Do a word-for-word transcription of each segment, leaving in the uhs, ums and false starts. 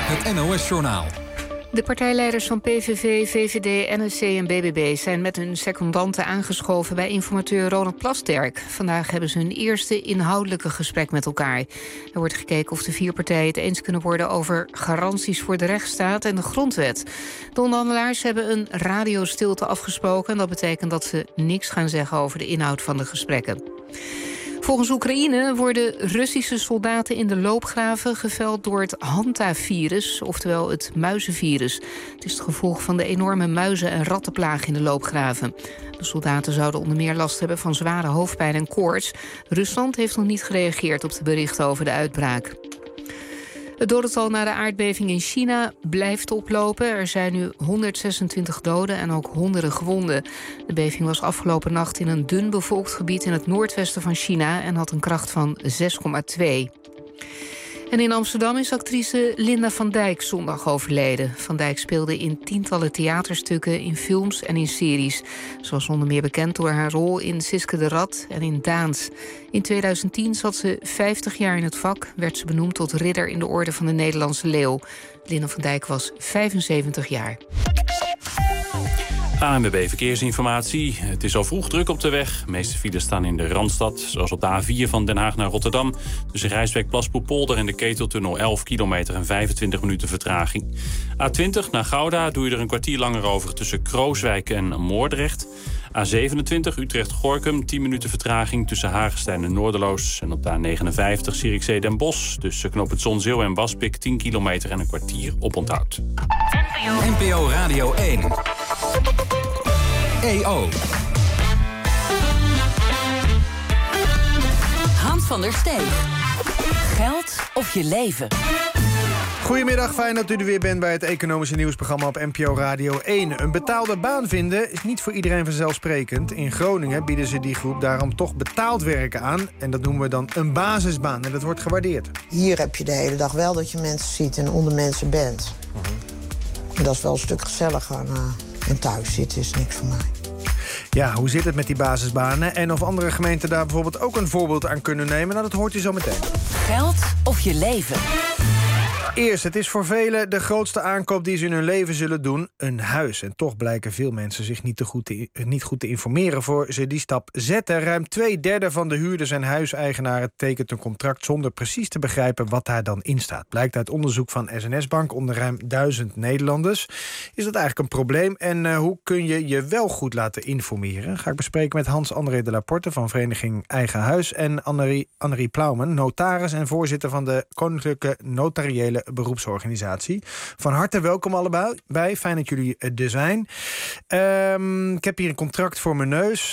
het N O S-journaal. De partijleiders van P V V, V V D, N S C en B B B zijn met hun secondanten aangeschoven bij informateur Ronald Plasterk. Vandaag hebben ze hun eerste inhoudelijke gesprek met elkaar. Er wordt gekeken of de vier partijen het eens kunnen worden over garanties voor de rechtsstaat en de grondwet. De onderhandelaars hebben een radiostilte afgesproken en dat betekent dat ze niks gaan zeggen over de inhoud van de gesprekken. Volgens Oekraïne worden Russische soldaten in de loopgraven geveld door het hantavirus, oftewel het muizenvirus. Het is het gevolg van de enorme muizen- en rattenplaag in de loopgraven. De soldaten zouden onder meer last hebben van zware hoofdpijn en koorts. Rusland heeft nog niet gereageerd op de berichten over de uitbraak. Het dodental na de aardbeving in China blijft oplopen. Er zijn nu honderdzesentwintig doden en ook honderden gewonden. De beving was afgelopen nacht in een dun bevolkt gebied in het noordwesten van China en had een kracht van zes komma twee. En in Amsterdam is actrice Linda van Dijk zondag overleden. Van Dijk speelde in tientallen theaterstukken, in films en in series. Ze was onder meer bekend door haar rol in Siske de Rat en in Daans. In tweeduizend tien zat ze vijftig jaar in het vak, werd ze benoemd tot ridder in de Orde van de Nederlandse Leeuw. Linda van Dijk was vijfenzeventig jaar. A N W B Verkeersinformatie. Het is al vroeg druk op de weg. De meeste files staan in de Randstad, zoals op de A vier van Den Haag naar Rotterdam. Tussen Rijswijk, Plaspoelpolder en de Keteltunnel elf kilometer en vijfentwintig minuten vertraging. A twintig naar Gouda doe je er een kwartier langer over tussen Krooswijk en Moordrecht. A zevenentwintig Utrecht-Gorkum, tien minuten vertraging tussen Hagestein en Noorderloos. En op de A negenenvijftig Zierikzee Den Bosch tussen Knoop het Zonzeel en Waspik tien kilometer en een kwartier oponthoud. N P O Radio één. E O. Hans van der Steeg. Geld of je leven. Goedemiddag, fijn dat u er weer bent bij het economische nieuwsprogramma op N P O Radio één. Een betaalde baan vinden is niet voor iedereen vanzelfsprekend. In Groningen bieden ze die groep daarom toch betaald werken aan. En dat noemen we dan een basisbaan en dat wordt gewaardeerd. Hier heb je de hele dag wel dat je mensen ziet en onder mensen bent. En dat is wel een stuk gezelliger. Uh, en thuis zitten is niks voor mij. Ja, hoe zit het met die basisbanen? En of andere gemeenten daar bijvoorbeeld ook een voorbeeld aan kunnen nemen? Nou, dat hoort u zo meteen. Geld of je leven. Eerst, het is voor velen de grootste aankoop die ze in hun leven zullen doen, een huis. En toch blijken veel mensen zich niet, te goed, te, niet goed te informeren voor ze die stap zetten. Ruim twee derde van de huurders en huiseigenaren tekent een contract zonder precies te begrijpen wat daar dan in staat. Blijkt uit onderzoek van S N S-Bank onder ruim duizend Nederlanders. Is dat eigenlijk een probleem? En uh, hoe kun je je wel goed laten informeren? Ga ik bespreken met Hans-André de Laporte van vereniging Eigen Huis en Annerie, Annerie Plaumen, notaris en voorzitter van de Koninklijke Notariële Beroepsorganisatie. Van harte welkom allebei. Fijn dat jullie er zijn. Um, ik heb hier een contract voor mijn neus.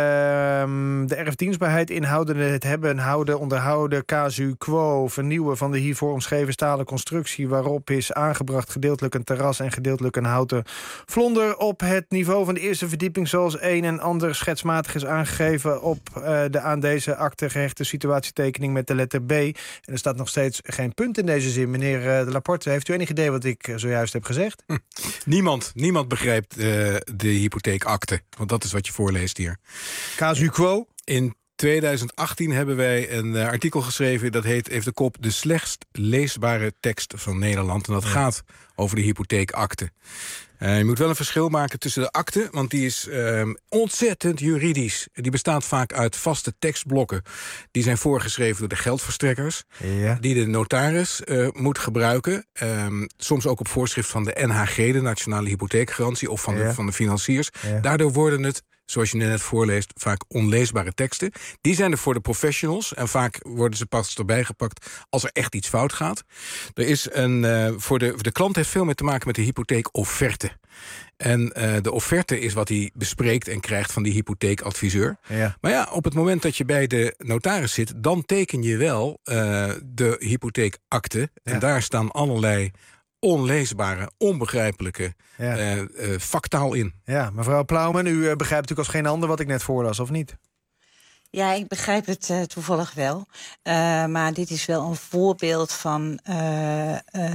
Um, de erfdienstbaarheid inhoudende het hebben, houden, onderhouden, casu quo, vernieuwen van de hiervoor omschreven stalen constructie waarop is aangebracht gedeeltelijk een terras en gedeeltelijk een houten vlonder op het niveau van de eerste verdieping zoals een en ander schetsmatig is aangegeven op uh, de aan deze akte gehechte situatietekening met de letter B. En er staat nog steeds geen punt in deze zin. Meneer de Laporte, heeft u enig idee wat ik zojuist heb gezegd? Hm. Niemand, niemand begrijpt uh, de hypotheekakte. Want dat is wat je voorleest hier. Casu quo? In tweeduizend achttien hebben wij een uh, artikel geschreven. Dat heet, heeft de kop de slechtst leesbare tekst van Nederland. En dat ja. gaat over de hypotheekakte. Uh, je moet wel een verschil maken tussen de akte, want die is uh, ontzettend juridisch. Die bestaat vaak uit vaste tekstblokken. Die zijn voorgeschreven door de geldverstrekkers, ja. die de notaris uh, moet gebruiken. Um, soms ook op voorschrift van de N H G, de Nationale Hypotheekgarantie, of van, ja. de, van de financiers. Ja. Daardoor worden het, zoals je net voorleest, vaak onleesbare teksten. Die zijn er voor de professionals en vaak worden ze pas erbij gepakt als er echt iets fout gaat. Er is een, uh, voor de, de klant heeft veel meer te maken met de hypotheekofferte. En uh, de offerte is wat hij bespreekt en krijgt van die hypotheekadviseur. Ja. Maar ja, op het moment dat je bij de notaris zit, dan teken je wel uh, de hypotheekakte. Ja. En daar staan allerlei onleesbare, onbegrijpelijke ja. uh, uh, vaktaal in. Ja, mevrouw Plaumen, u uh, begrijpt natuurlijk als geen ander wat ik net voorlas, of niet? Ja, ik begrijp het uh, toevallig wel. Uh, maar dit is wel een voorbeeld van uh, uh,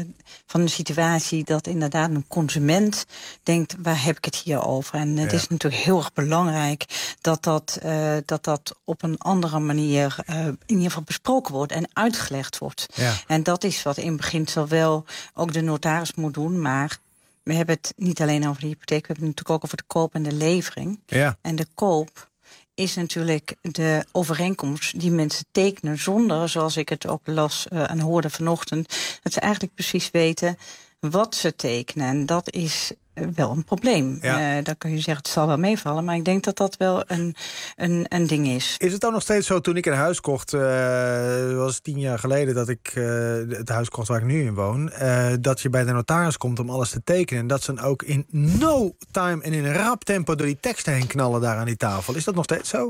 van een situatie dat inderdaad een consument denkt, waar heb ik het hier over? En het ja. is natuurlijk heel erg belangrijk dat dat, uh, dat, dat op een andere manier uh, in ieder geval besproken wordt en uitgelegd wordt. Ja. En dat is wat in beginsel wel ook de notaris moet doen, maar we hebben het niet alleen over de hypotheek, we hebben het natuurlijk ook over de koop en de levering. Ja. En de koop is natuurlijk de overeenkomst die mensen tekenen zonder, zoals ik het ook las uh, en hoorde vanochtend, dat ze eigenlijk precies weten wat ze tekenen. En dat is wel een probleem. Ja. Uh, dan kun je zeggen, het zal wel meevallen, maar ik denk dat dat wel een, een, een ding is. Is het dan nog steeds zo, toen ik een huis kocht, uh, was tien jaar geleden dat ik uh, het huis kocht waar ik nu in woon, uh, dat je bij de notaris komt om alles te tekenen en dat ze dan ook in no time en in een rap tempo door die teksten heen knallen daar aan die tafel. Is dat nog steeds zo?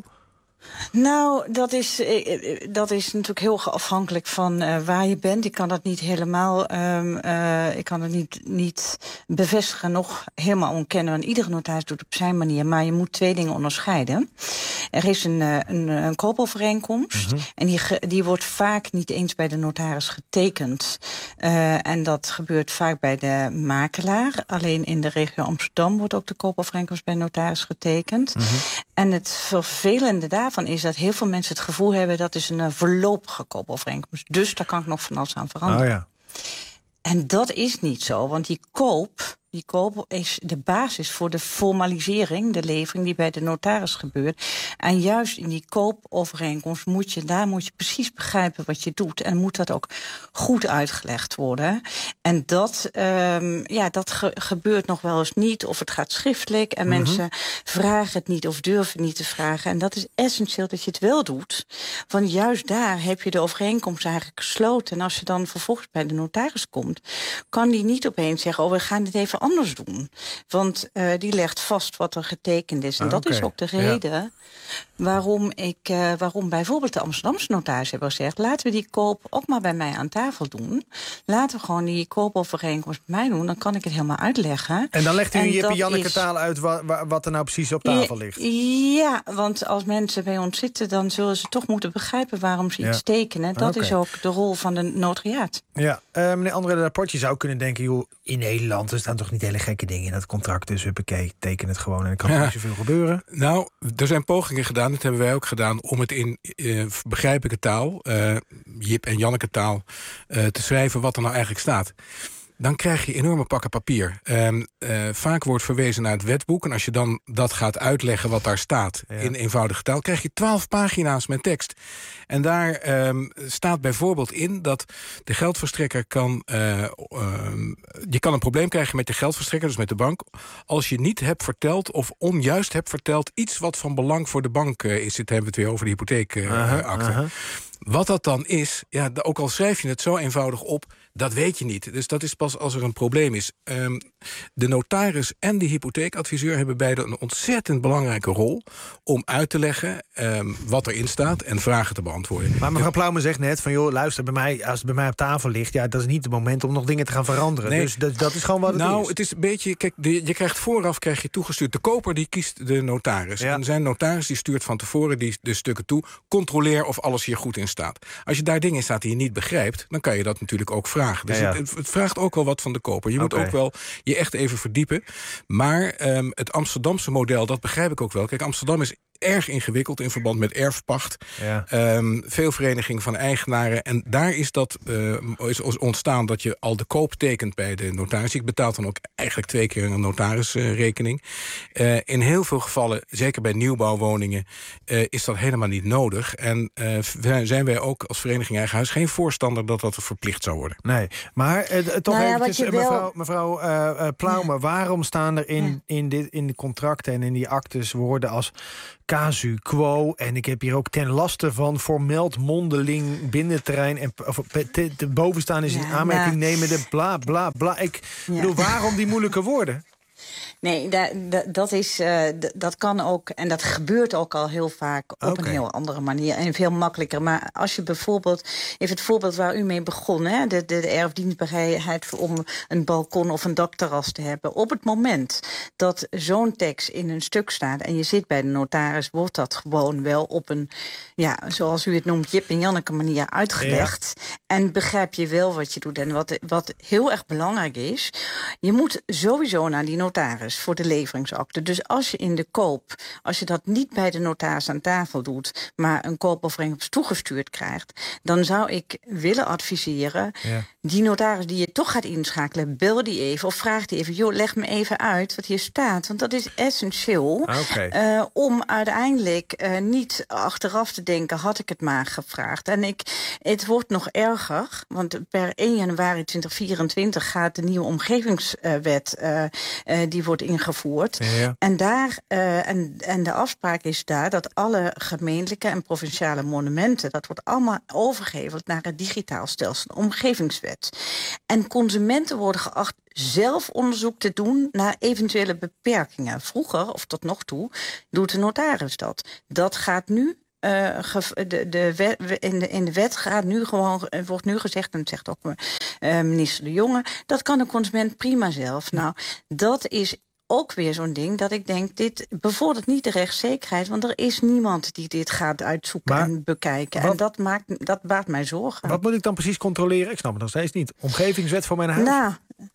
Nou, dat is, dat is natuurlijk heel afhankelijk van uh, waar je bent. Ik kan dat niet helemaal, um, uh, ik kan het niet, niet bevestigen, nog helemaal ontkennen. Want iedere notaris doet het op zijn manier. Maar je moet twee dingen onderscheiden. Er is een, een, een koopovereenkomst. Mm-hmm. En die, die wordt vaak niet eens bij de notaris getekend. Uh, en dat gebeurt vaak bij de makelaar. Alleen in de regio Amsterdam wordt ook de koopovereenkomst bij de notaris getekend. Mm-hmm. En het vervelende daarvan is dat heel veel mensen het gevoel hebben, dat is een uh, voorlopige koopovereenkomst. Dus daar kan ik nog van alles aan veranderen. Oh ja. En dat is niet zo, want die koop, die koop is de basis voor de formalisering, de levering die bij de notaris gebeurt. En juist in die koopovereenkomst moet je, daar moet je precies begrijpen wat je doet. En moet dat ook goed uitgelegd worden. En dat, um, ja, dat ge- gebeurt nog wel eens niet, of het gaat schriftelijk. En mm-hmm. mensen vragen het niet of durven niet te vragen. En dat is essentieel dat je het wel doet. Want juist daar heb je de overeenkomst eigenlijk gesloten. En als je dan vervolgens bij de notaris komt, kan die niet opeens zeggen, oh, we gaan dit even anders doen. Want uh, die legt vast wat er getekend is. En ah, dat okay. is ook de reden ja. waarom ik, uh, waarom bijvoorbeeld de Amsterdamse notaris hebben gezegd, laten we die koop ook maar bij mij aan tafel doen. Laten we gewoon die koopovereenkomst bij mij doen. Dan kan ik het helemaal uitleggen. En dan legt u in Jippe Janneke taal uit wat, wat er nou precies op tafel ligt. Ja, want als mensen bij ons zitten, dan zullen ze toch moeten begrijpen waarom ze ja. iets tekenen. Dat okay. is ook de rol van de notariaat. Ja, uh, meneer André de Laporte, je zou kunnen denken, joh, in Nederland er staan toch niet hele gekke dingen in dat contract. Dus huppakee, teken het gewoon en er kan ja. niet zoveel gebeuren. Nou, er zijn pogingen gedaan, dat hebben wij ook gedaan, om het in uh, begrijpelijke taal, uh, Jip en Janneke taal, uh, te schrijven wat er nou eigenlijk staat. Dan krijg je enorme pakken papier. Um, uh, vaak wordt verwezen naar het wetboek. En als je dan dat gaat uitleggen wat daar staat ja. in eenvoudige taal, krijg je twaalf pagina's met tekst. En daar um, staat bijvoorbeeld in dat de geldverstrekker kan, Uh, um, je kan een probleem krijgen met de geldverstrekker, dus met de bank, als je niet hebt verteld of onjuist hebt verteld iets wat van belang voor de bank uh, is. Dit hebben we het weer over de hypotheekakte. Uh, uh, uh-huh. Wat dat dan is, ja, ook al schrijf je het zo eenvoudig op, dat weet je niet. Dus dat is pas als er een probleem is. Um, de notaris en de hypotheekadviseur hebben beide een ontzettend belangrijke rol om uit te leggen um, wat erin staat en vragen te beantwoorden. Maar mevrouw Plaume zegt net van, joh, luister, bij mij, als het bij mij op tafel ligt, ja, dat is niet het moment om nog dingen te gaan veranderen. Nee. Dus dat, dat is gewoon wat het nou, is. Nou, het is een beetje, kijk, de, je krijgt vooraf krijg je toegestuurd. De koper die kiest de notaris. Ja. En zijn notaris die stuurt van tevoren die, de stukken toe. Controleer of alles hier goed in staat. Als je daar dingen in staat die je niet begrijpt, dan kan je dat natuurlijk ook vragen. Dus ja, ja. Het, het vraagt ook wel wat van de koper. Je okay. moet ook wel je echt even verdiepen. Maar um, het Amsterdamse model, dat begrijp ik ook wel. Kijk, Amsterdam is erg ingewikkeld in verband met erfpacht. Ja. Um, veel vereniging van eigenaren. En daar is dat uh, is ontstaan dat je al de koop tekent bij de notaris. Ik betaal dan ook eigenlijk twee keer een notarisrekening. Uh, in heel veel gevallen, zeker bij nieuwbouwwoningen, uh, is dat helemaal niet nodig. En uh, zijn wij ook als vereniging Eigen Huis geen voorstander dat dat verplicht zou worden. Nee, maar uh, toch nou ja, eventjes, wel... mevrouw, mevrouw uh, uh, Plaume, ja. waarom staan er in, ja. in, dit, in de contracten en in die actes woorden als casu quo, en ik heb hier ook ten laste van vermeld mondeling binnenterrein en of, te, te bovenstaan is ja, in aanmerking nou, nemen de bla bla bla. Ik ja. bedoel, waarom die moeilijke woorden? Nee, da, da, dat, is, uh, d- dat kan ook, en dat gebeurt ook al heel vaak op Okay. een heel andere manier en veel makkelijker. Maar als je bijvoorbeeld, even het voorbeeld waar u mee begon, hè, de, de, de erfdienstbaarheid om een balkon of een dakterras te hebben. Op het moment dat zo'n tekst in een stuk staat en je zit bij de notaris, wordt dat gewoon wel op een, ja, zoals u het noemt, Jip en Janneke manier uitgelegd. Ja. En begrijp je wel wat je doet. En wat, wat heel erg belangrijk is, je moet sowieso naar die notaris voor de leveringsakte. Dus als je in de koop, als je dat niet bij de notaris aan tafel doet, maar een koopovereenkomst toegestuurd krijgt, dan zou ik willen adviseren, ja. die notaris die je toch gaat inschakelen, bel die even of vraag die even, joh, leg me even uit wat hier staat. Want dat is essentieel okay. uh, om uiteindelijk uh, niet achteraf te denken, had ik het maar gevraagd. En ik, het wordt nog erger, want per één januari tweeduizend vierentwintig gaat de nieuwe omgevingswet, uh, uh, die wordt ingevoerd. Ja. En, daar, uh, en, en de afspraak is daar dat alle gemeentelijke en provinciale monumenten, dat wordt allemaal overgeheveld naar het digitaal stelsel, de omgevingswet. En consumenten worden geacht zelf onderzoek te doen naar eventuele beperkingen. Vroeger, of tot nog toe, doet de notaris dat. Dat gaat nu Uh, de, de wet, in, de, in de wet gaat nu gewoon, wordt nu gezegd, en dat zegt ook uh, minister De Jonge, dat kan de consument prima zelf. Nou, dat is ook weer zo'n ding dat ik denk, dit bevordert niet de rechtszekerheid, want er is niemand die dit gaat uitzoeken maar, en bekijken. Wat, en dat, maakt, dat baart mij zorgen. Wat moet ik dan precies controleren? Ik snap het nog steeds niet. Omgevingswet voor mijn huis? Nou,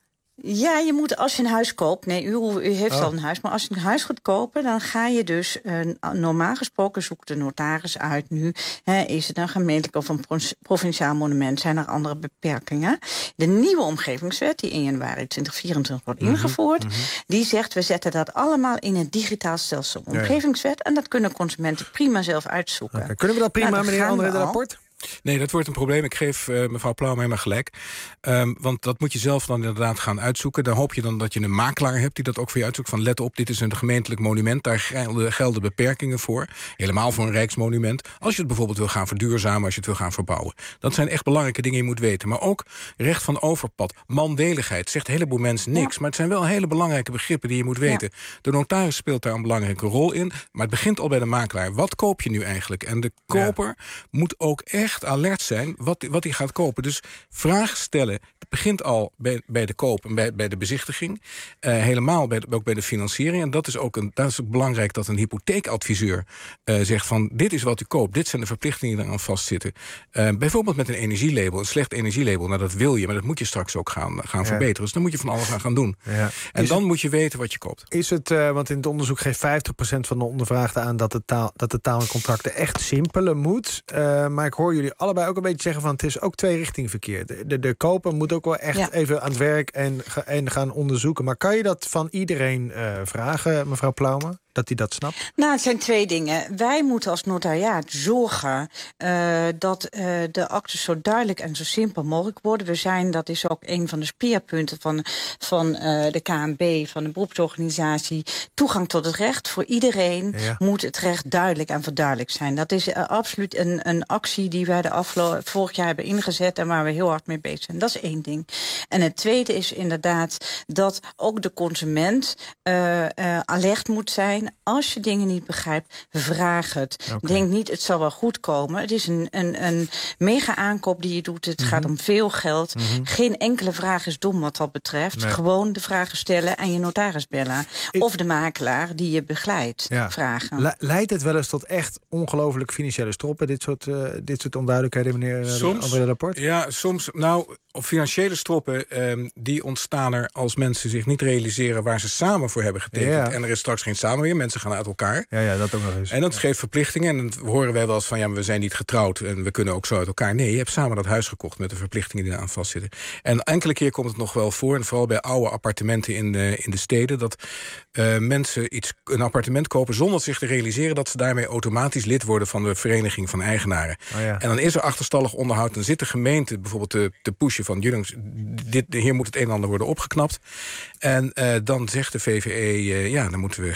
ja, je moet, als je een huis koopt, nee, u, u heeft oh. al een huis, maar als je een huis gaat kopen, dan ga je dus, uh, normaal gesproken zoekt de notaris uit nu, hè, is het een gemeentelijk of een provinciaal monument, zijn er andere beperkingen. De nieuwe omgevingswet, die in januari tweeduizend vierentwintig wordt mm-hmm, ingevoerd, mm-hmm. die zegt, we zetten dat allemaal in het digitaal stelsel omgevingswet, ja. en dat kunnen consumenten prima zelf uitzoeken. Okay. Kunnen we dat prima, nou, meneer André de Rapport? Nee, dat wordt een probleem. Ik geef uh, mevrouw Plauw helemaal gelijk. Um, want dat moet je zelf dan inderdaad gaan uitzoeken. Dan hoop je dan dat je een makelaar hebt die dat ook voor je uitzoekt. Van let op, dit is een gemeentelijk monument. Daar gelden, gelden beperkingen voor. Helemaal voor een rijksmonument. Als je het bijvoorbeeld wil gaan verduurzamen, als je het wil gaan verbouwen. Dat zijn echt belangrijke dingen die je moet weten. Maar ook recht van overpad, mandeligheid. Zegt een heleboel mensen niks. Ja. Maar het zijn wel hele belangrijke begrippen die je moet weten. Ja. De notaris speelt daar een belangrijke rol in. Maar het begint al bij de makelaar. Wat koop je nu eigenlijk? En de koper ja. moet ook echt alert zijn wat, wat hij gaat kopen. Dus vragen stellen, het begint al bij, bij de koop en bij, bij de bezichtiging. Uh, helemaal bij de, ook bij de financiering. En dat is ook, een, dat is ook belangrijk dat een hypotheekadviseur uh, zegt van dit is wat u koopt, dit zijn de verplichtingen die eraan vastzitten. Uh, bijvoorbeeld met een energielabel, een slecht energielabel, nou dat wil je, maar dat moet je straks ook gaan, gaan ja. verbeteren. Dus dan moet je van alles aan gaan doen. Ja. En is dan het, moet je weten wat je koopt. Is het, uh, want in het onderzoek geeft vijftig procent van de ondervraagden aan dat de taal, dat de taal en contracten echt simpeler moet. Uh, maar ik hoor jullie allebei ook een beetje zeggen van het is ook twee richting verkeer. De, de, de koper moet ook wel echt ja. even aan het werk en, en gaan onderzoeken. Maar kan je dat van iedereen uh, vragen, mevrouw Plaume? Dat hij dat snapt? Nou, het zijn twee dingen. Wij moeten als notariaat zorgen uh, dat uh, de actes zo duidelijk en zo simpel mogelijk worden. We zijn, dat is ook een van de speerpunten van, van uh, de K N B, van de beroepsorganisatie. Toegang tot het recht. Voor iedereen ja. moet het recht duidelijk en verduidelijk zijn. Dat is uh, absoluut een, een actie die wij de afgelopen vorig jaar hebben ingezet en waar we heel hard mee bezig zijn. Dat is één ding. En het tweede is inderdaad dat ook de consument uh, uh, alert moet zijn. Als je dingen niet begrijpt, vraag het. Okay. Denk niet, het zal wel goed komen. Het is een, een, een mega aankoop die je doet. Het mm-hmm. gaat om veel geld. Mm-hmm. Geen enkele vraag is dom wat dat betreft. Nee. Gewoon de vragen stellen en je notaris bellen. Ik... Of de makelaar die je begeleidt ja. vragen. Le- leidt het wel eens tot echt ongelooflijk financiële stroppen? Dit soort, uh, dit soort onduidelijkheden, meneer soms, André de Rapport? Ja, soms. Nou, op financiële stroppen, um, die ontstaan er als mensen zich niet realiseren waar ze samen voor hebben getekend. Ja. En er is straks geen samenwerking. Mensen gaan uit elkaar. Ja, ja, dat ook nog eens. En dat geeft verplichtingen. En dan horen wij wel eens van, ja, we zijn niet getrouwd en we kunnen ook zo uit elkaar. Nee, je hebt samen dat huis gekocht met de verplichtingen die eraan vastzitten. En enkele keer komt het nog wel voor, en vooral bij oude appartementen in de, in de steden, dat uh, mensen iets, een appartement kopen zonder zich te realiseren dat ze daarmee automatisch lid worden van de vereniging van eigenaren. Oh ja. En dan is er achterstallig onderhoud. Dan zit de gemeente bijvoorbeeld te, te pushen van, jongens, dit, hier moet het een en ander worden opgeknapt. En uh, dan zegt de V V E, uh, ja, dan moeten we gaan uh,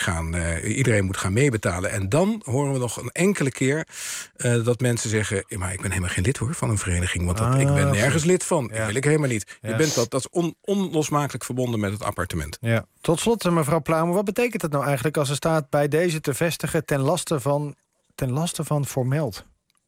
uh, iedereen moet gaan meebetalen. En dan horen we nog een enkele keer uh, dat mensen zeggen... maar ik ben helemaal geen lid hoor van een vereniging. Want dat, ah, ik ben nergens goed. lid van. Ja. Dat wil ik helemaal niet. Ja. Je bent dat, dat is on, onlosmakelijk verbonden met het appartement. Ja. Tot slot, mevrouw Plaume, wat betekent het nou eigenlijk... als er staat bij deze te vestigen ten laste van, ten laste van Voormeld?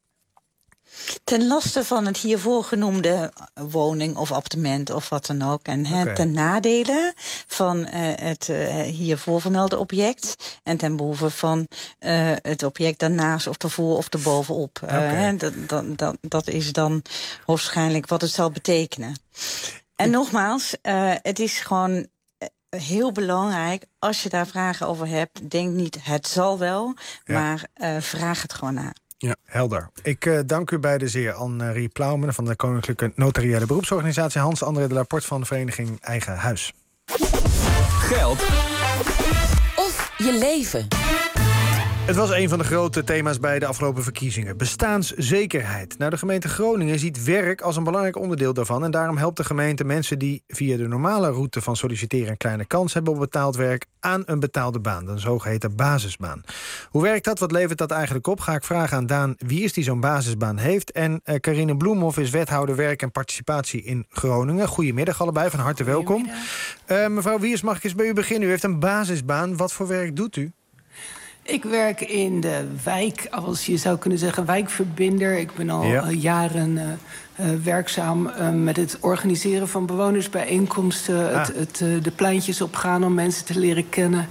Ten laste van het hiervoor genoemde woning of appartement of wat dan ook. En okay. ten nadele van uh, het uh, hiervoor vermelde object. En ten behoeve van uh, het object daarnaast of ervoor of erbovenop. Okay. Uh, hè, dat, dat, dat, dat is dan waarschijnlijk wat het zal betekenen. En nogmaals, uh, het is gewoon... heel belangrijk, als je daar vragen over hebt... denk niet, het zal wel, ja. maar uh, vraag het gewoon na. Ja, helder. Ik uh, dank u beiden zeer. Anne-Marie Plaume van de Koninklijke Notariële Beroepsorganisatie... Hans-André de Laporte van de vereniging Eigen Huis. Geld of je leven. Het was een van de grote thema's bij de afgelopen verkiezingen. Bestaanszekerheid. Nou, de gemeente Groningen ziet werk als een belangrijk onderdeel daarvan... en daarom helpt de gemeente mensen die via de normale route van solliciteren... een kleine kans hebben op betaald werk aan een betaalde baan. Een zogeheten basisbaan. Hoe werkt dat? Wat levert dat eigenlijk op? Ga ik vragen aan Daan wie is die zo'n basisbaan heeft. En uh, Carine Bloemhoff is wethouder werk en participatie in Groningen. Goedemiddag allebei, van harte welkom. Uh, mevrouw Wiers, mag ik eens bij u beginnen? U heeft een basisbaan. Wat voor werk doet u? Ik werk in de wijk, als je zou kunnen zeggen, wijkverbinder. Ik ben al ja. jaren uh, uh, werkzaam uh, met het organiseren van bewonersbijeenkomsten. Ah. Het, het, uh, de pleintjes opgaan om mensen te leren kennen.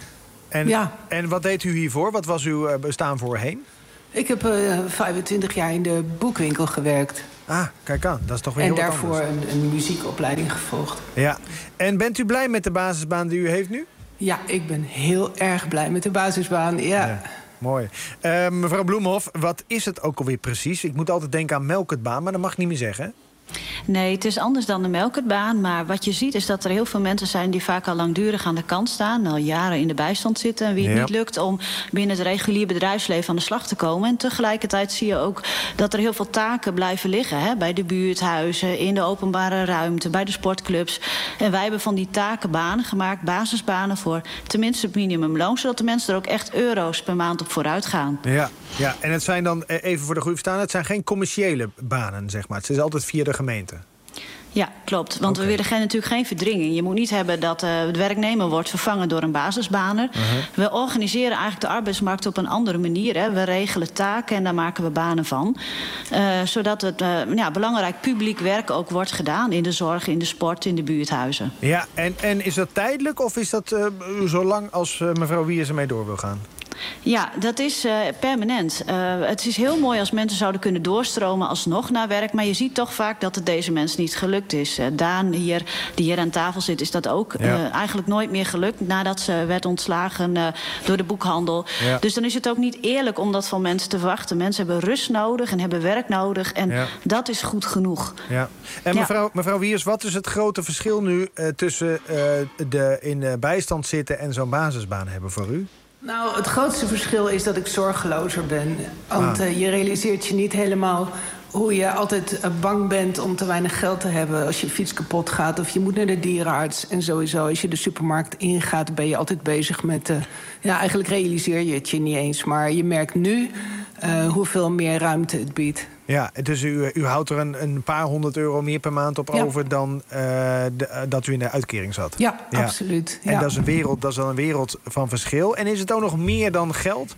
En, ja. en wat deed u hiervoor? Wat was uw uh, bestaan voorheen? Ik heb uh, vijfentwintig jaar in de boekwinkel gewerkt. Ah, kijk aan. Dat is toch weer en heel wat daarvoor een, een muziekopleiding gevolgd. Ja. En bent u blij met de basisbaan die u heeft nu? Ja, ik ben heel erg blij met de basisbaan, ja. ja mooi. Uh, mevrouw Bloemhoff, wat is het ook alweer precies? Ik moet altijd denken aan melkertbaan, maar dat mag ik niet meer zeggen. Nee, het is anders dan de melkertbaan. Maar wat je ziet is dat er heel veel mensen zijn... die vaak al langdurig aan de kant staan, al jaren in de bijstand zitten... en wie het ja. niet lukt om binnen het regulier bedrijfsleven aan de slag te komen. En tegelijkertijd zie je ook dat er heel veel taken blijven liggen. Hè? Bij de buurthuizen, in de openbare ruimte, bij de sportclubs. En wij hebben van die takenbanen gemaakt, basisbanen... voor tenminste het minimumloon, zodat de mensen er ook echt euro's per maand op vooruit gaan. Ja, ja. En het zijn dan, even voor de goede verstaan... het zijn geen commerciële banen, zeg maar. Het is altijd via de gemeente. Ja, klopt. Want okay. we willen geen, natuurlijk geen verdringing. Je moet niet hebben dat uh, de werknemer wordt vervangen door een basisbaner. Uh-huh. We organiseren eigenlijk de arbeidsmarkt op een andere manier. Hè. We regelen taken en daar maken we banen van. Uh, zodat het uh, ja, belangrijk publiek werk ook wordt gedaan... in de zorg, in de sport, in de buurthuizen. Ja, en, en is dat tijdelijk of is dat uh, zo lang als uh, mevrouw Wiers ermee door wil gaan? Ja, dat is uh, permanent. Uh, het is heel mooi als mensen zouden kunnen doorstromen alsnog naar werk... maar je ziet toch vaak dat het deze mensen niet gelukt is. Uh, Daan, hier, die hier aan tafel zit, is dat ook ja. uh, eigenlijk nooit meer gelukt... nadat ze werd ontslagen uh, door de boekhandel. Ja. Dus dan is het ook niet eerlijk om dat van mensen te verwachten. Mensen hebben rust nodig en hebben werk nodig en ja. dat is goed genoeg. Ja. En mevrouw, ja. mevrouw Wiers, wat is het grote verschil nu uh, tussen uh, de in uh, bijstand zitten... en zo'n basisbaan hebben voor u? Nou, het grootste verschil is dat ik zorgelozer ben. Want ah. uh, je realiseert je niet helemaal hoe je altijd uh, bang bent om te weinig geld te hebben... als je fiets kapot gaat of je moet naar de dierenarts. En sowieso, als je de supermarkt ingaat, ben je altijd bezig met... Uh, ja, eigenlijk realiseer je het je niet eens. Maar je merkt nu uh, hoeveel meer ruimte het biedt. Ja, dus u, u houdt er een, een paar honderd euro meer per maand op ja. over... dan uh, de, uh, dat u in de uitkering zat. Ja, ja. absoluut. Ja. En dat is, een wereld, dat is dan een wereld van verschil. En is het ook nog meer dan geld?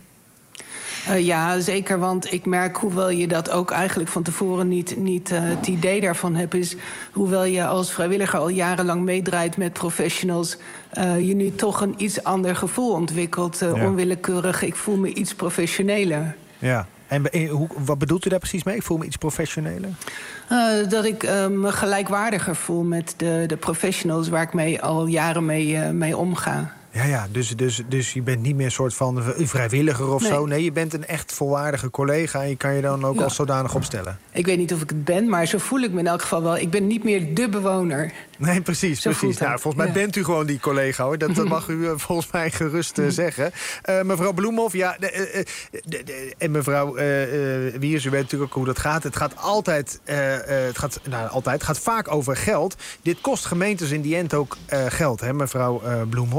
Uh, ja, zeker, want ik merk hoewel je dat ook eigenlijk van tevoren niet, niet uh, het idee daarvan hebt... is hoewel je als vrijwilliger al jarenlang meedraait met professionals... Uh, je nu toch een iets ander gevoel ontwikkelt. Uh, ja. Onwillekeurig, ik voel me iets professioneler. Ja. En hoe, wat bedoelt u daar precies mee? Ik voel me iets professioneler? Uh, dat ik uh, me gelijkwaardiger voel met de, de professionals... waar ik mee, al jaren mee, uh, mee omga. Ja, ja dus, dus, dus je bent niet meer een soort van vrijwilliger of nee. zo. Nee, je bent een echt volwaardige collega... en je kan je dan ook ja. als zodanig opstellen. Ik weet niet of ik het ben, maar zo voel ik me in elk geval wel. Ik ben niet meer de bewoner. Nee, precies. precies. Nou, volgens mij ja. bent u gewoon die collega, hoor. Dat, dat mag u uh, volgens mij gerust uh, zeggen. Uh, mevrouw Bloemhoff, ja... De, uh, de, de, en mevrouw uh, uh, Wiers, u weet natuurlijk ook hoe dat gaat. Het gaat altijd... Uh, uh, het gaat, nou, altijd. Het gaat vaak over geld. Dit kost gemeentes in die end ook uh, geld, hè, mevrouw uh, Bloemhoff. Daar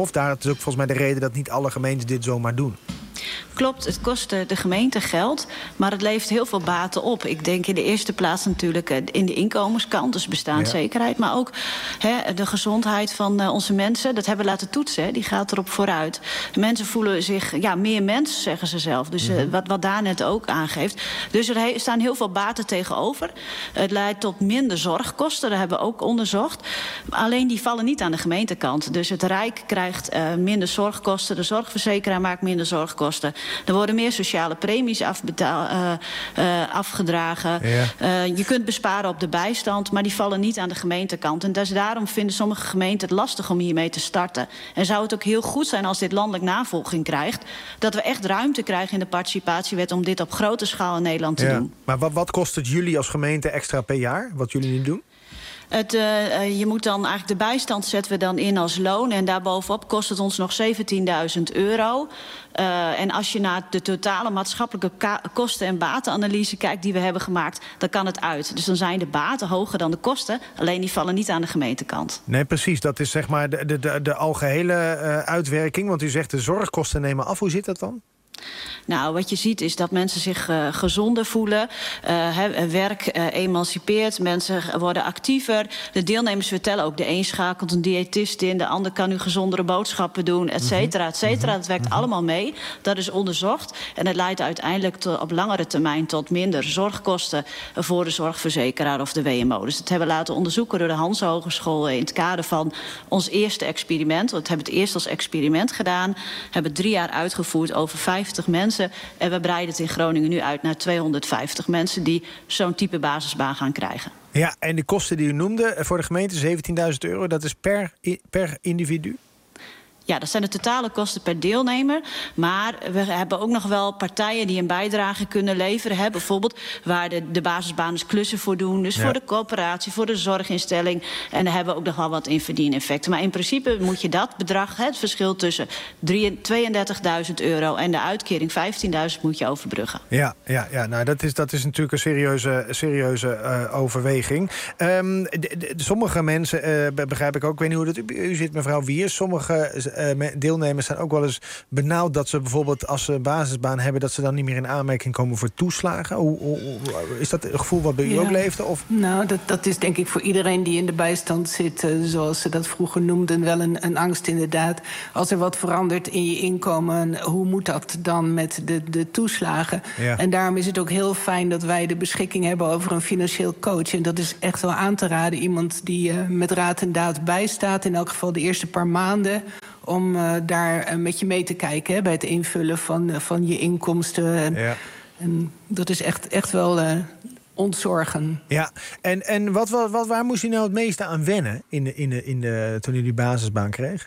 is ook volgens mij de reden dat niet alle gemeentes dit zomaar doen. Klopt, het kost de gemeente geld, maar het levert heel veel baten op. Ik denk in de eerste plaats natuurlijk in de inkomenskant, dus bestaanszekerheid. Ja. Maar ook he, de gezondheid van uh, onze mensen, dat hebben we laten toetsen, he, die gaat erop vooruit. De mensen voelen zich ja, meer mens, zeggen ze zelf. Dus uh, wat, wat daar net ook aangeeft. Dus er he, staan heel veel baten tegenover. Het leidt tot minder zorgkosten, dat hebben we ook onderzocht. Alleen die vallen niet aan de gemeentekant. Dus het Rijk krijgt uh, minder zorgkosten, de zorgverzekeraar maakt minder zorgkosten. Er worden meer sociale premies afbetaal, uh, uh, afgedragen. Ja. Uh, je kunt besparen op de bijstand, maar die vallen niet aan de gemeentekant. En dus daarom vinden sommige gemeenten het lastig om hiermee te starten. En zou het ook heel goed zijn als dit landelijk navolging krijgt, dat we echt ruimte krijgen in de participatiewet om dit op grote schaal in Nederland te ja. doen. Maar wat, wat kost het jullie als gemeente extra per jaar, wat jullie nu doen? Het, uh, je moet dan eigenlijk de bijstand zetten we dan in als loon. En daarbovenop kost het ons nog zeventienduizend euro. Uh, en als je naar de totale maatschappelijke ka- kosten- en batenanalyse kijkt die we hebben gemaakt, dan kan het uit. Dus dan zijn de baten hoger dan de kosten. Alleen die vallen niet aan de gemeentekant. Nee, precies. Dat is zeg maar de, de, de, de algehele uh, uitwerking. Want u zegt de zorgkosten nemen af. Hoe zit dat dan? Nou, wat je ziet is dat mensen zich uh, gezonder voelen. Uh, he, werk uh, emancipeert, mensen worden actiever. De deelnemers vertellen ook, de een schakelt een diëtist in, de ander kan nu gezondere boodschappen doen, et cetera, et cetera. Dat werkt allemaal mee. Dat is onderzocht. En het leidt uiteindelijk to, op langere termijn tot minder zorgkosten voor de zorgverzekeraar of de W M O. Dus dat hebben we laten onderzoeken door de Hanse Hogeschool in het kader van ons eerste experiment. We hebben het eerst als experiment gedaan. Hebben het drie jaar uitgevoerd over vijftig mensen. En we breiden het in Groningen nu uit naar tweehonderdvijftig mensen die zo'n type basisbaan gaan krijgen. Ja, en de kosten die u noemde voor de gemeente, zeventienduizend euro, dat is per, per individu? Ja, dat zijn de totale kosten per deelnemer. Maar we hebben ook nog wel partijen die een bijdrage kunnen leveren. Hè? Bijvoorbeeld waar de, de basisbanen klussen voor doen. Dus ja. voor de coöperatie, voor de zorginstelling. En daar hebben we ook nog wel wat in verdieneffecten. Maar in principe moet je dat bedrag, het verschil tussen tweeëndertigduizend euro en de uitkering vijftienduizend moet je overbruggen. Ja, ja, ja nou, dat, is, dat is natuurlijk een serieuze, serieuze uh, overweging. Um, de, de, sommige mensen, uh, begrijp ik ook, ik weet niet hoe dat u, u zit, mevrouw Wiers, sommige Uh, deelnemers zijn ook wel eens benauwd dat ze bijvoorbeeld als ze een basisbaan hebben, dat ze dan niet meer in aanmerking komen voor toeslagen. Hoe, hoe, hoe, is dat een gevoel wat bij u ja. ook leefde? Of? Nou, dat, dat is denk ik voor iedereen die in de bijstand zit, uh, zoals ze dat vroeger noemden, wel een, een angst inderdaad. Als er wat verandert in je inkomen, hoe moet dat dan met de, de toeslagen? Ja. En daarom is het ook heel fijn dat wij de beschikking hebben over een financieel coach. En dat is echt wel aan te raden. Iemand die uh, met raad en daad bijstaat, in elk geval de eerste paar maanden, om uh, daar uh, met je mee te kijken, hè, bij het invullen van, uh, van je inkomsten. En, ja. en dat is echt, echt wel uh, ontzorgen. Ja, en, en wat, wat, wat, waar moest u nou het meeste aan wennen in de, in de, in de, toen u die basisbaan kreeg?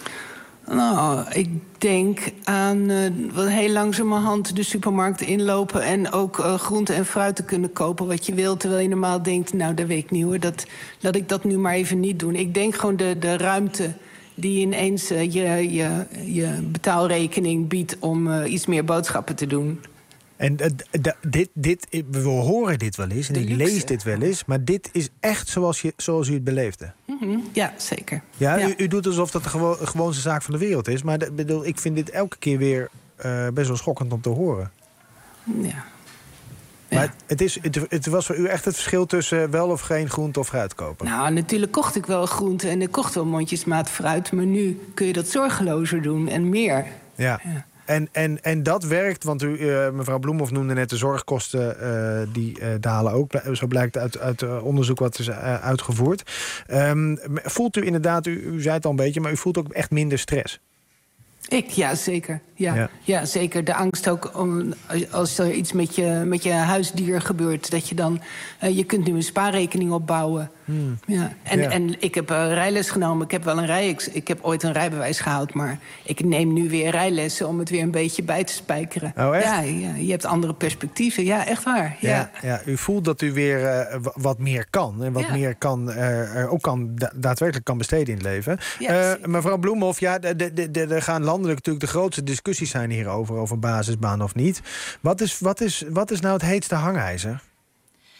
Nou, ik denk aan uh, heel langzamerhand de supermarkt inlopen en ook uh, groente en fruit te kunnen kopen wat je wilt. Terwijl je normaal denkt, nou, dat weet ik niet hoor, dat, laat ik dat nu maar even niet doen. Ik denk gewoon de, de ruimte die ineens uh, je, je, je betaalrekening biedt om uh, iets meer boodschappen te doen. En uh, d- dit, dit, we horen dit wel eens en ik lees dit wel eens, maar dit is echt zoals, je, zoals u het beleefde. Mm-hmm. Ja, zeker. Ja, ja. U, u doet alsof dat de gewo- gewoonste zaak van de wereld is, maar d- bedoel, ik vind dit elke keer weer uh, best wel schokkend om te horen. Ja. Ja. Maar het, is, het, het was voor u echt het verschil tussen wel of geen groente of fruit kopen? Nou, natuurlijk kocht ik wel groente en ik kocht wel mondjesmaat fruit, maar nu kun je dat zorgelozer doen en meer. Ja. ja. En, en, en dat werkt, want u, uh, mevrouw Bloemhoff noemde net de zorgkosten, uh, die uh, dalen ook. Zo blijkt uit, uit uh, onderzoek wat is uh, uitgevoerd. Um, voelt u inderdaad, u, u zei het al een beetje, maar u voelt ook echt minder stress? Ik, ja, zeker. Ja, ja. ja, zeker. De angst ook om, als er iets met je, met je huisdier gebeurt, dat je dan, uh, je kunt nu een spaarrekening opbouwen. Hmm. Ja. En, ja. en ik heb uh, rijles genomen. Ik heb wel een rij, ik heb ooit een rijbewijs gehaald, maar ik neem nu weer rijlessen om het weer een beetje bij te spijkeren. Oh, echt? Ja, ja, je hebt andere perspectieven. Ja, echt waar. Ja, ja, ja. U voelt dat u weer uh, wat meer kan. En wat ja. meer kan, uh, ook kan, da- daadwerkelijk kan besteden in het leven. Ja, uh, mevrouw Bloemhoff, ja, er gaan landelijk natuurlijk de grootste discussies zijn hierover, over basisbaan of niet. Wat is, wat is, wat is nou het heetste hangijzer?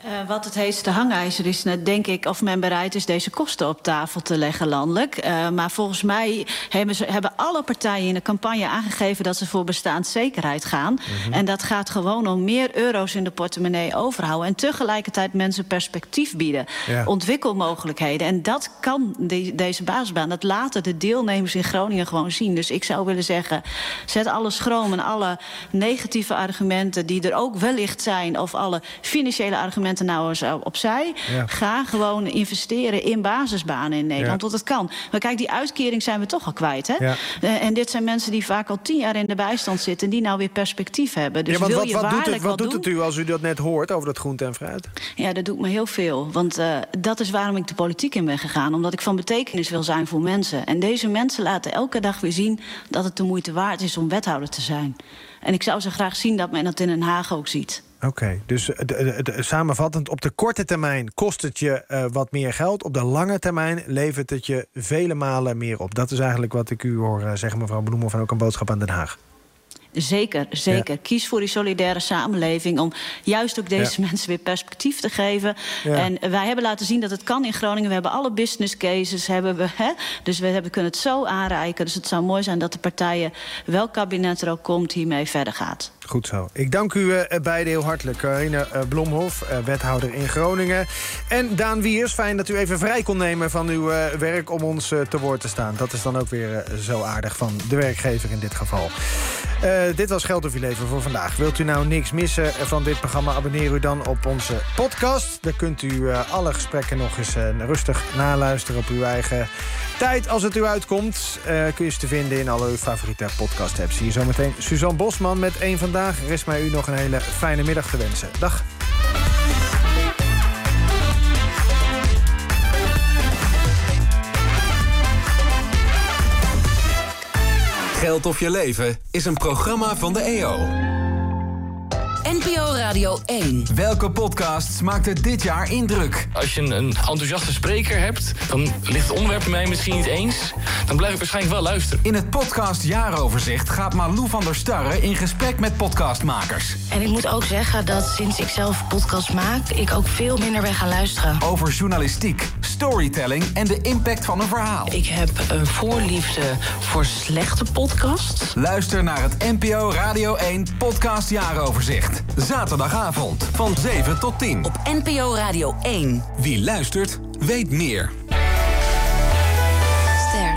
Uh, wat het heetste hangijzer is, denk ik, of men bereid is deze kosten op tafel te leggen landelijk. Uh, maar volgens mij hebben, ze, hebben alle partijen in de campagne aangegeven dat ze voor bestaanszekerheid gaan. Mm-hmm. En dat gaat gewoon om meer euro's in de portemonnee overhouden. En tegelijkertijd mensen perspectief bieden. Ja. Ontwikkelmogelijkheden. En dat kan de, deze basisbaan. Dat laten de deelnemers in Groningen gewoon zien. Dus ik zou willen zeggen, zet alle schroom en alle negatieve argumenten die er ook wellicht zijn, of alle financiële argumenten nou eens opzij. Ja. Ga gewoon investeren in basisbanen in Nederland. Ja. Want het kan. Maar kijk, die uitkering zijn we toch al kwijt. Hè? Ja. Uh, en dit zijn mensen die vaak al tien jaar in de bijstand zitten en die nou weer perspectief hebben. Dus ja, wil wat, je wat waarlijk doet het, wat wat doet doen? het u als u dat net hoort over dat groente en fruit? Ja, dat doet me heel veel. Want uh, dat is waarom ik de politiek in ben gegaan. Omdat ik van betekenis wil zijn voor mensen. En deze mensen laten elke dag weer zien dat het de moeite waard is om wethouder te zijn. En ik zou zo graag zien dat men dat in Den Haag ook ziet. Oké, okay, dus de, de, de, samenvattend, op de korte termijn kost het je uh, wat meer geld. Op de lange termijn levert het je vele malen meer op. Dat is eigenlijk wat ik u hoor uh, zeggen, mevrouw Bloemhoff, en ook een boodschap aan Den Haag. Zeker, zeker. Ja. Kies voor die solidaire samenleving om juist ook deze ja. mensen weer perspectief te geven. Ja. En wij hebben laten zien dat het kan in Groningen. We hebben alle business cases, hebben we, hè? Dus we hebben, kunnen het zo aanreiken. Dus het zou mooi zijn dat de partijen, welk kabinet er ook komt, hiermee verder gaat. Goed zo. Ik dank u uh, beiden heel hartelijk. Carine uh, Bloemhoff, uh, wethouder in Groningen. En Daan Wiers, fijn dat u even vrij kon nemen van uw uh, werk om ons uh, te woord te staan. Dat is dan ook weer uh, zo aardig van de werkgever in dit geval. Uh, dit was Geld of Je Leven voor vandaag. Wilt u nou niks missen van dit programma? Abonneer u dan op onze podcast. Daar kunt u uh, alle gesprekken nog eens uh, rustig naluisteren op uw eigen tijd. Als het u uitkomt, uh, kun je ze te vinden in alle uw favoriete podcast-apps. Hier zometeen Suzanne Bosman met Eén Vandaag. Rest mij u nog een hele fijne middag te wensen. Dag. Geld of Je Leven is een programma van de E O. N P O Radio één. Welke podcasts maakte dit jaar indruk? Als je een, een enthousiaste spreker hebt, dan ligt het onderwerp mij misschien niet eens. Dan blijf ik waarschijnlijk wel luisteren. In het podcast Jaaroverzicht gaat Malou van der Starre in gesprek met podcastmakers. En ik moet ook zeggen dat sinds ik zelf podcast maak, ik ook veel minder ben gaan luisteren. Over journalistiek, storytelling en de impact van een verhaal. Ik heb een voorliefde voor slechte podcasts. Luister naar het N P O Radio één podcast Jaaroverzicht. Zaterdagavond van zeven tot tien. Op N P O Radio één. Wie luistert, weet meer. Ster.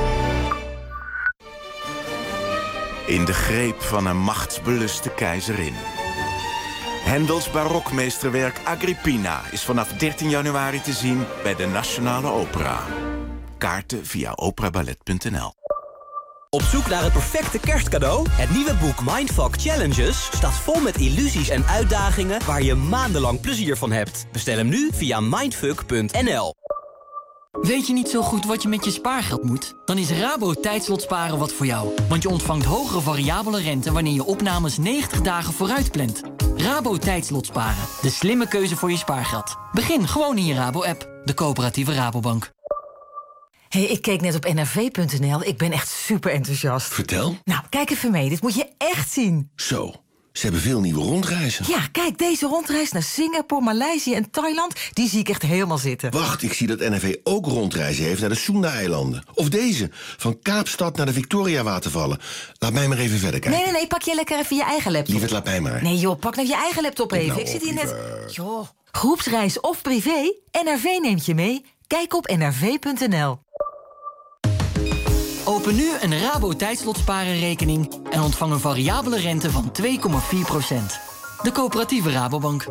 In de greep van een machtsbeluste keizerin. Hendels barokmeesterwerk Agrippina is vanaf dertien januari te zien bij de Nationale Opera. Kaarten via operaballet punt n l. Op zoek naar het perfecte kerstcadeau? Het nieuwe boek Mindfuck Challenges staat vol met illusies en uitdagingen waar je maandenlang plezier van hebt. Bestel hem nu via mindfuck punt n l. Weet je niet zo goed wat je met je spaargeld moet? Dan is Rabo Tijdslotsparen wat voor jou. Want je ontvangt hogere variabele rente wanneer je opnames negentig dagen vooruit plant. Rabo Tijdslotsparen. De slimme keuze voor je spaargeld. Begin gewoon in je Rabo-app. De coöperatieve Rabobank. Hey, ik keek net op N R V punt n l. Ik ben echt super enthousiast. Vertel. Nou, kijk even mee. Dit moet je echt zien. Zo, ze hebben veel nieuwe rondreizen. Ja, kijk, deze rondreis naar Singapore, Maleisië en Thailand, die zie ik echt helemaal zitten. Wacht, ik zie dat N R V ook rondreizen heeft naar de Sunda-eilanden. Of deze, van Kaapstad naar de Victoria-watervallen. Laat mij maar even verder kijken. Nee, nee, nee, pak je lekker even je eigen laptop. Lieverd, laat mij maar. Nee joh, pak nou je eigen laptop even. Nou, ik zit hier lieverd. net... Joh, groepsreis of privé, N R V neemt je mee. Kijk op N R V punt n l. Open nu een Rabo Tijdslotsparen-rekening en ontvang een variabele rente van twee komma vier procent. De coöperatieve Rabobank.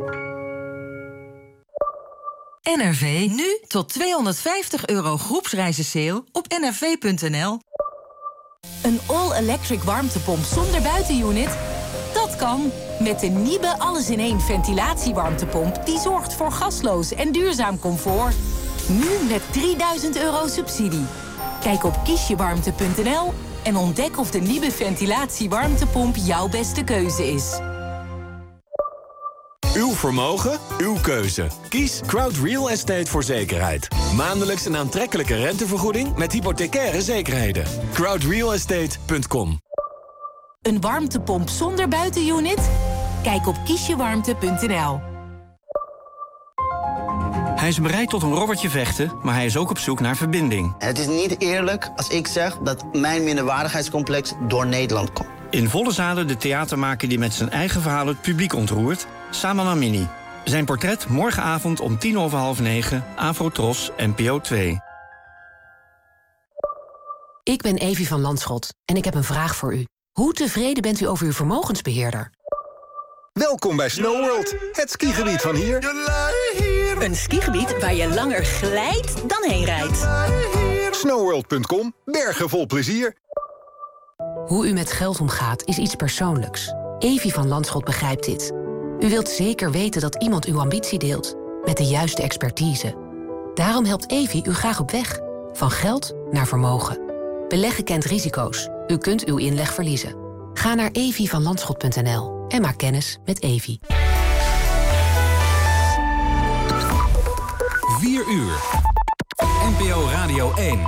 N R V, nu tot tweehonderdvijftig euro groepsreizen sale op N R V punt n l. Een all-electric warmtepomp zonder buitenunit? Dat kan. Met de Niebe alles-in-één ventilatiewarmtepomp die zorgt voor gasloos en duurzaam comfort. Nu met drieduizend euro subsidie. Kijk op kiesjewarmte punt n l en ontdek of de Niebe ventilatiewarmtepomp jouw beste keuze is. Uw vermogen, uw keuze. Kies Crowd Real Estate voor zekerheid. Maandelijks een aantrekkelijke rentevergoeding met hypothecaire zekerheden. crowd real estate punt com. Een warmtepomp zonder buitenunit? Kijk op kiesjewarmte punt n l. Hij is bereid tot een robbertje vechten, maar hij is ook op zoek naar verbinding. Het is niet eerlijk als ik zeg dat mijn minderwaardigheidscomplex door Nederland komt. In volle zalen de theatermaker die met zijn eigen verhaal het publiek ontroert, Saman Amini. Zijn portret morgenavond om tien over half negen, Afro-Tros, N P O twee. Ik ben Evie van Landschot en ik heb een vraag voor u. Hoe tevreden bent u over uw vermogensbeheerder? Welkom bij SnowWorld, het skigebied van hier. Een skigebied waar je langer glijdt dan heen rijdt. snowworld punt com, bergen vol plezier. Hoe u met geld omgaat is iets persoonlijks. Evie van Landschot begrijpt dit. U wilt zeker weten dat iemand uw ambitie deelt, met de juiste expertise. Daarom helpt Evie u graag op weg, van geld naar vermogen. Beleggen kent risico's. U kunt uw inleg verliezen. Ga naar evie van landschot punt n l en maak kennis met Evie. vier uur. N P O Radio één.